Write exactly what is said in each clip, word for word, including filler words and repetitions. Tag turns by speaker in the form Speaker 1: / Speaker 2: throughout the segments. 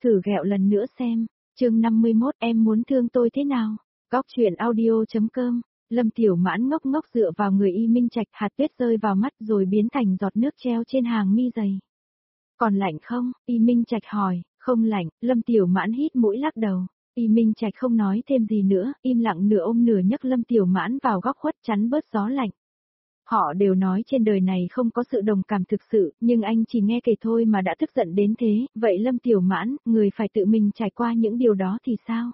Speaker 1: Thử ghẹo lần nữa xem. Chương năm mươi mốt em muốn thương tôi thế nào? Góc truyện audio.com. Lâm Tiểu Mãn ngốc ngốc dựa vào người Y Minh Trạch, hạt tuyết rơi vào mắt rồi biến thành giọt nước treo trên hàng mi dày. Còn lạnh không? Y Minh Trạch hỏi. Không lạnh. Lâm Tiểu Mãn hít mũi lắc đầu. Y Minh Trạch không nói thêm gì nữa, im lặng nửa ôm nửa nhấc Lâm Tiểu Mãn vào góc khuất chắn bớt gió lạnh. Họ đều nói trên đời này không có sự đồng cảm thực sự, nhưng anh chỉ nghe kể thôi mà đã tức giận đến thế, vậy Lâm Tiểu Mãn, người phải tự mình trải qua những điều đó thì sao?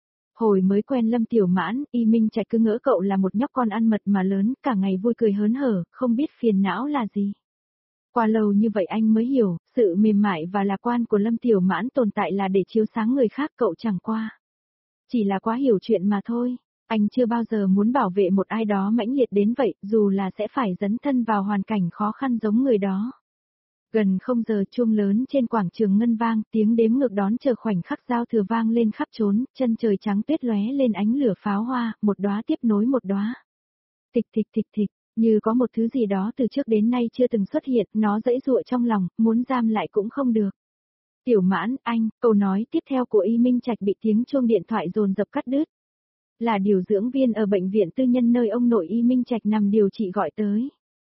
Speaker 1: Hồi mới quen Lâm Tiểu Mãn, Y Minh Trạch cứ ngỡ cậu là một nhóc con ăn mật mà lớn, cả ngày vui cười hớn hở, không biết phiền não là gì. Qua lâu như vậy anh mới hiểu, sự mềm mại và lạc quan của Lâm Tiểu Mãn tồn tại là để chiếu sáng người khác, cậu chẳng qua. Chỉ là quá hiểu chuyện mà thôi. Anh chưa bao giờ muốn bảo vệ một ai đó mãnh liệt đến vậy, dù là sẽ phải dấn thân vào hoàn cảnh khó khăn giống người đó. Gần không giờ chuông lớn trên quảng trường ngân vang, tiếng đếm ngược đón chờ khoảnh khắc giao thừa vang lên khắp trốn, chân trời trắng tuyết lóe lên ánh lửa pháo hoa, một đóa tiếp nối một đóa. Tịch tịch tịch tịch, như có một thứ gì đó từ trước đến nay chưa từng xuất hiện, nó dãy dụa trong lòng, muốn giam lại cũng không được. Tiểu Mãn, anh, câu nói tiếp theo của Y Minh Trạch bị tiếng chuông điện thoại dồn dập cắt đứt. Là điều dưỡng viên ở bệnh viện tư nhân nơi ông nội Y Minh Trạch nằm điều trị gọi tới.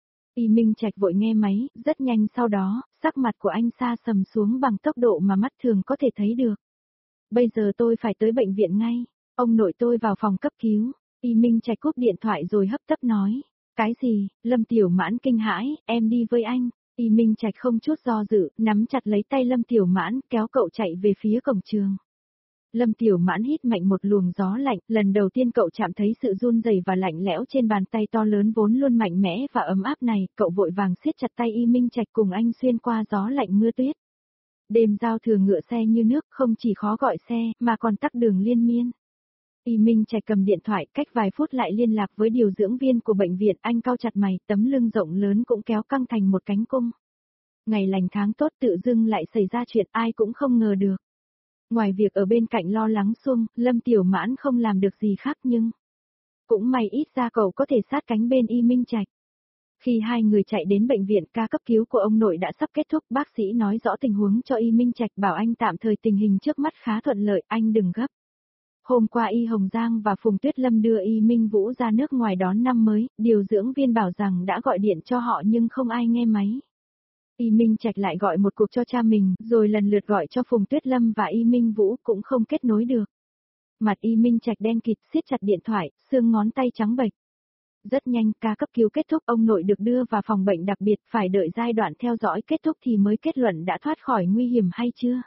Speaker 1: Y Minh Trạch vội nghe máy, rất nhanh sau đó, sắc mặt của anh sa sầm xuống bằng tốc độ mà mắt thường có thể thấy được. Bây giờ tôi phải tới bệnh viện ngay, ông nội tôi vào phòng cấp cứu. Y Minh Trạch cúp điện thoại rồi hấp tấp nói. Cái gì? Lâm Tiểu Mãn kinh hãi, em đi với anh. Y Minh Trạch không chút do dự, nắm chặt lấy tay Lâm Tiểu Mãn, kéo cậu chạy về phía cổng trường. Lâm Tiểu Mãn hít mạnh một luồng gió lạnh, lần đầu tiên cậu chạm thấy sự run rẩy và lạnh lẽo trên bàn tay to lớn vốn luôn mạnh mẽ và ấm áp này, cậu vội vàng siết chặt tay Y Minh Trạch cùng anh xuyên qua gió lạnh mưa tuyết. Đêm giao thừa ngựa xe như nước, không chỉ khó gọi xe, mà còn tắc đường liên miên. Y Minh Trạch cầm điện thoại, cách vài phút lại liên lạc với điều dưỡng viên của bệnh viện, anh cau chặt mày, tấm lưng rộng lớn cũng kéo căng thành một cánh cung. Ngày lành tháng tốt tự dưng lại xảy ra chuyện ai cũng không ngờ được. Ngoài việc ở bên cạnh lo lắng Xuông, Lâm Tiểu Mãn không làm được gì khác nhưng cũng may ít ra cậu có thể sát cánh bên Y Minh Trạch. Khi hai người chạy đến bệnh viện, ca cấp cứu của ông nội đã sắp kết thúc, bác sĩ nói rõ tình huống cho Y Minh Trạch, bảo anh tạm thời tình hình trước mắt khá thuận lợi, anh đừng gấp. Hôm qua Y Hồng Giang và Phùng Tuyết Lâm đưa Y Minh Vũ ra nước ngoài đón năm mới, điều dưỡng viên bảo rằng đã gọi điện cho họ nhưng không ai nghe máy. Y Minh Trạch lại gọi một cuộc cho cha mình, rồi lần lượt gọi cho Phùng Tuyết Lâm và Y Minh Vũ cũng không kết nối được. Mặt Y Minh Trạch đen kịt, siết chặt điện thoại, xương ngón tay trắng bệch. Rất nhanh, ca cấp cứu kết thúc, ông nội được đưa vào phòng bệnh đặc biệt, phải đợi giai đoạn theo dõi kết thúc thì mới kết luận đã thoát khỏi nguy hiểm hay chưa.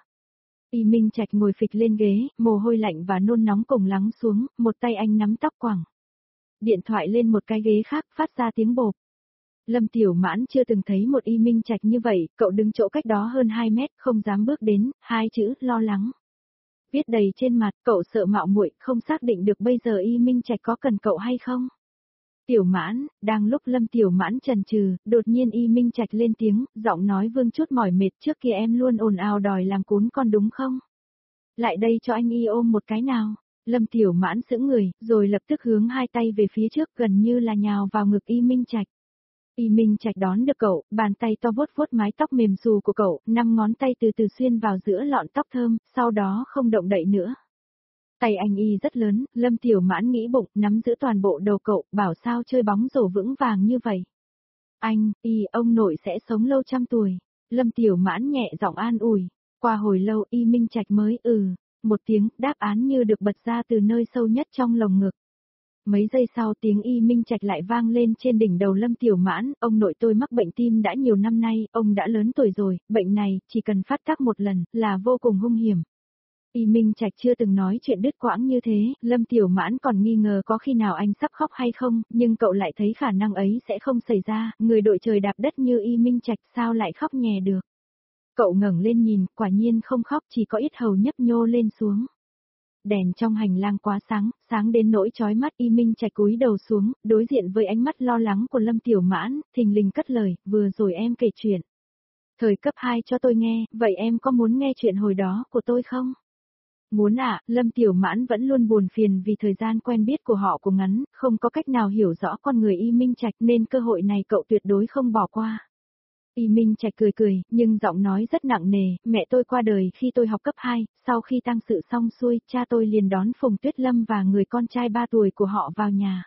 Speaker 1: Y Minh Trạch ngồi phịch lên ghế, mồ hôi lạnh và nôn nóng cùng lắng xuống, một tay anh nắm tóc quẳng điện thoại lên một cái ghế khác, phát ra tiếng bộp. Lâm Tiểu Mãn chưa từng thấy một Y Minh Trạch như vậy, cậu đứng chỗ cách đó hơn hai mét, không dám bước đến, hai chữ, lo lắng. Viết đầy trên mặt, cậu sợ mạo muội, không xác định được bây giờ Y Minh Trạch có cần cậu hay không. Tiểu Mãn, đang lúc Lâm Tiểu Mãn chần chừ, đột nhiên Y Minh Trạch lên tiếng, giọng nói vương chút mỏi mệt, trước kia em luôn ồn ào đòi làm cún con đúng không? Lại đây cho anh Y ôm một cái nào. Lâm Tiểu Mãn sững người, rồi lập tức hướng hai tay về phía trước gần như là nhào vào ngực Y Minh Trạch. Y Minh Trạch đón được cậu, bàn tay to vuốt vuốt mái tóc mềm xù của cậu, năm ngón tay từ từ xuyên vào giữa lọn tóc thơm, sau đó không động đậy nữa. Tay anh Y rất lớn, Lâm Tiểu Mãn nghĩ bụng, nắm giữ toàn bộ đầu cậu, bảo sao chơi bóng rổ vững vàng như vậy. Anh, Y, ông nội sẽ sống lâu trăm tuổi. Lâm Tiểu Mãn nhẹ giọng an ủi. Qua hồi lâu Y Minh Trạch mới ừ, một tiếng, đáp án như được bật ra từ nơi sâu nhất trong lồng ngực. Mấy giây sau tiếng Y Minh Trạch lại vang lên trên đỉnh đầu Lâm Tiểu Mãn, ông nội tôi mắc bệnh tim đã nhiều năm nay, ông đã lớn tuổi rồi, bệnh này, chỉ cần phát tác một lần, là vô cùng hung hiểm. Y Minh Trạch chưa từng nói chuyện đứt quãng như thế, Lâm Tiểu Mãn còn nghi ngờ có khi nào anh sắp khóc hay không, nhưng cậu lại thấy khả năng ấy sẽ không xảy ra, người đội trời đạp đất như Y Minh Trạch sao lại khóc nhè được. Cậu ngẩng lên nhìn, quả nhiên không khóc, chỉ có ít hầu nhấp nhô lên xuống. Đèn trong hành lang quá sáng, sáng đến nỗi chói mắt. Y Minh Trạch cúi đầu xuống, đối diện với ánh mắt lo lắng của Lâm Tiểu Mãn, thình lình cất lời, vừa rồi em kể chuyện thời cấp hai cho tôi nghe, vậy em có muốn nghe chuyện hồi đó của tôi không? Muốn ạ, à, Lâm Tiểu Mãn vẫn luôn buồn phiền vì thời gian quen biết của họ cũng ngắn, không có cách nào hiểu rõ con người Y Minh Trạch nên cơ hội này cậu tuyệt đối không bỏ qua. Y Minh Trạch cười cười, nhưng giọng nói rất nặng nề, mẹ tôi qua đời khi tôi học cấp hai, sau khi tang sự xong xuôi, cha tôi liền đón Phùng Tuyết Lâm và người con trai ba tuổi của họ vào nhà.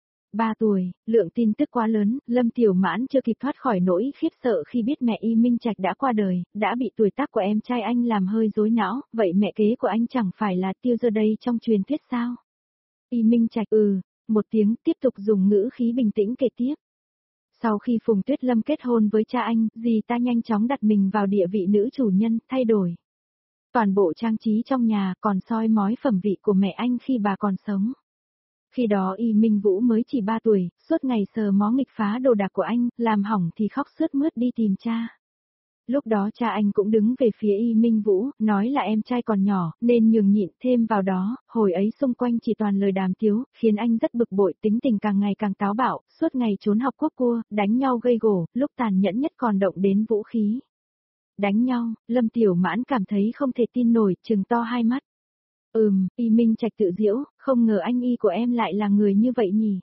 Speaker 1: Ba tuổi, lượng tin tức quá lớn, Lâm Tiểu Mãn chưa kịp thoát khỏi nỗi khiếp sợ khi biết mẹ Y Minh Trạch đã qua đời, đã bị tuổi tác của em trai anh làm hơi rối não, vậy mẹ kế của anh chẳng phải là Tiêu Giờ đây trong truyền thuyết sao? Y Minh Trạch ừ, một tiếng tiếp tục dùng ngữ khí bình tĩnh kể tiếp. Sau khi Phùng Tuyết Lâm kết hôn với cha anh, dì ta nhanh chóng đặt mình vào địa vị nữ chủ nhân, thay đổi toàn bộ trang trí trong nhà, còn soi mói phẩm vị của mẹ anh khi bà còn sống. Khi đó Y Minh Vũ mới chỉ ba tuổi, suốt ngày sờ mó nghịch phá đồ đạc của anh, làm hỏng thì khóc sướt mướt đi tìm cha. Lúc đó cha anh cũng đứng về phía Y Minh Vũ, nói là em trai còn nhỏ, nên nhường nhịn, thêm vào đó, hồi ấy xung quanh chỉ toàn lời đàm tiếu, khiến anh rất bực bội, tính tình càng ngày càng táo bạo, suốt ngày trốn học quốc cua, đánh nhau gây gổ, lúc tàn nhẫn nhất còn động đến vũ khí. Đánh nhau, Lâm Tiểu Mãn cảm thấy không thể tin nổi, trừng to hai mắt. Ừm, Y Minh Trạch tự giễu, không ngờ anh Y của em lại là người như vậy nhỉ.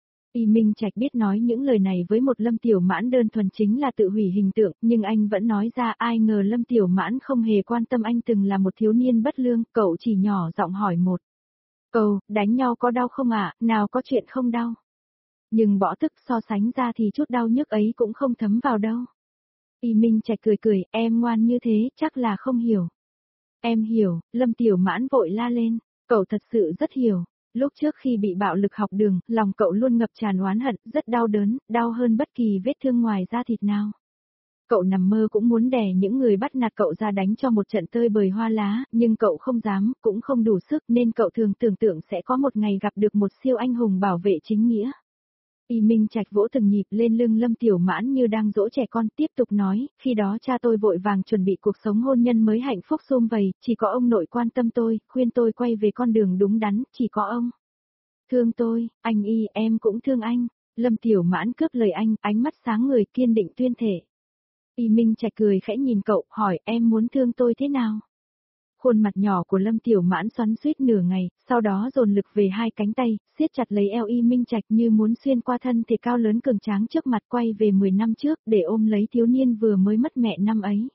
Speaker 1: Y Minh Trạch biết nói những lời này với một Lâm Tiểu Mãn đơn thuần chính là tự hủy hình tượng, nhưng anh vẫn nói ra, ai ngờ Lâm Tiểu Mãn không hề quan tâm anh từng là một thiếu niên bất lương, cậu chỉ nhỏ giọng hỏi một câu, đánh nhau có đau không ạ, nào có chuyện không đau. Nhưng bỏ tức so sánh ra thì chút đau nhức ấy cũng không thấm vào đâu. Y Minh Trạch cười cười, em ngoan như thế, chắc là không hiểu. Em hiểu, Lâm Tiểu Mãn vội la lên, cậu thật sự rất hiểu. Lúc trước khi bị bạo lực học đường, lòng cậu luôn ngập tràn oán hận, rất đau đớn, đau hơn bất kỳ vết thương ngoài da thịt nào. Cậu nằm mơ cũng muốn đè những người bắt nạt cậu ra đánh cho một trận tơi bời hoa lá, nhưng cậu không dám, cũng không đủ sức nên cậu thường tưởng tượng sẽ có một ngày gặp được một siêu anh hùng bảo vệ chính nghĩa. Y Minh Trạch vỗ từng nhịp lên lưng Lâm Tiểu Mãn như đang dỗ trẻ con, tiếp tục nói, khi đó cha tôi vội vàng chuẩn bị cuộc sống hôn nhân mới hạnh phúc sum vầy, chỉ có ông nội quan tâm tôi, khuyên tôi quay về con đường đúng đắn, chỉ có ông. Thương tôi, anh Y, em cũng thương anh. Lâm Tiểu Mãn cướp lời anh, ánh mắt sáng người kiên định tuyên thể. Y Minh Trạch cười khẽ nhìn cậu, hỏi em muốn thương tôi thế nào? Khuôn mặt nhỏ của Lâm Tiểu Mãn xoắn xuýt nửa ngày, sau đó dồn lực về hai cánh tay, siết chặt lấy eo Y Minh Trạch như muốn xuyên qua thân thể cao lớn cường tráng trước mặt, quay về mười năm trước để ôm lấy thiếu niên vừa mới mất mẹ năm ấy.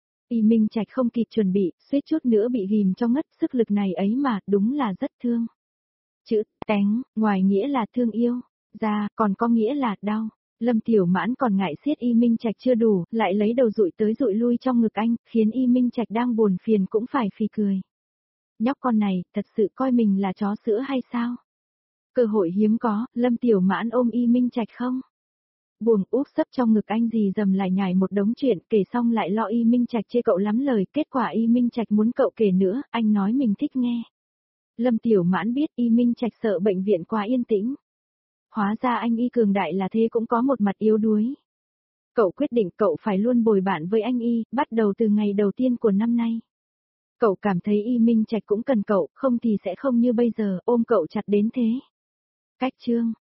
Speaker 1: Y Minh Trạch không kịp chuẩn bị, suýt chút nữa bị ghim cho ngất, sức lực này ấy mà, đúng là rất thương. Chữ tánh, ngoài nghĩa là thương yêu, ra còn có nghĩa là đau. Lâm Tiểu Mãn còn ngại siết Y Minh Trạch chưa đủ, lại lấy đầu dụi tới dụi lui trong ngực anh, khiến Y Minh Trạch đang buồn phiền cũng phải phì cười. Nhóc con này, thật sự coi mình là chó sữa hay sao? Cơ hội hiếm có, Lâm Tiểu Mãn ôm Y Minh Trạch không? Buồng úp sấp trong ngực anh dì dầm lại nhảy một đống chuyện, kể xong lại lo Y Minh Trạch chê cậu lắm lời, kết quả Y Minh Trạch muốn cậu kể nữa, anh nói mình thích nghe. Lâm Tiểu Mãn biết Y Minh Trạch sợ bệnh viện quá yên tĩnh. Hóa ra anh Y cường đại là thế cũng có một mặt yếu đuối. Cậu quyết định cậu phải luôn bồi bạn với anh Y, bắt đầu từ ngày đầu tiên của năm nay. Cậu cảm thấy Y Minh Trạch cũng cần cậu, không thì sẽ không như bây giờ, ôm cậu chặt đến thế. Cách chương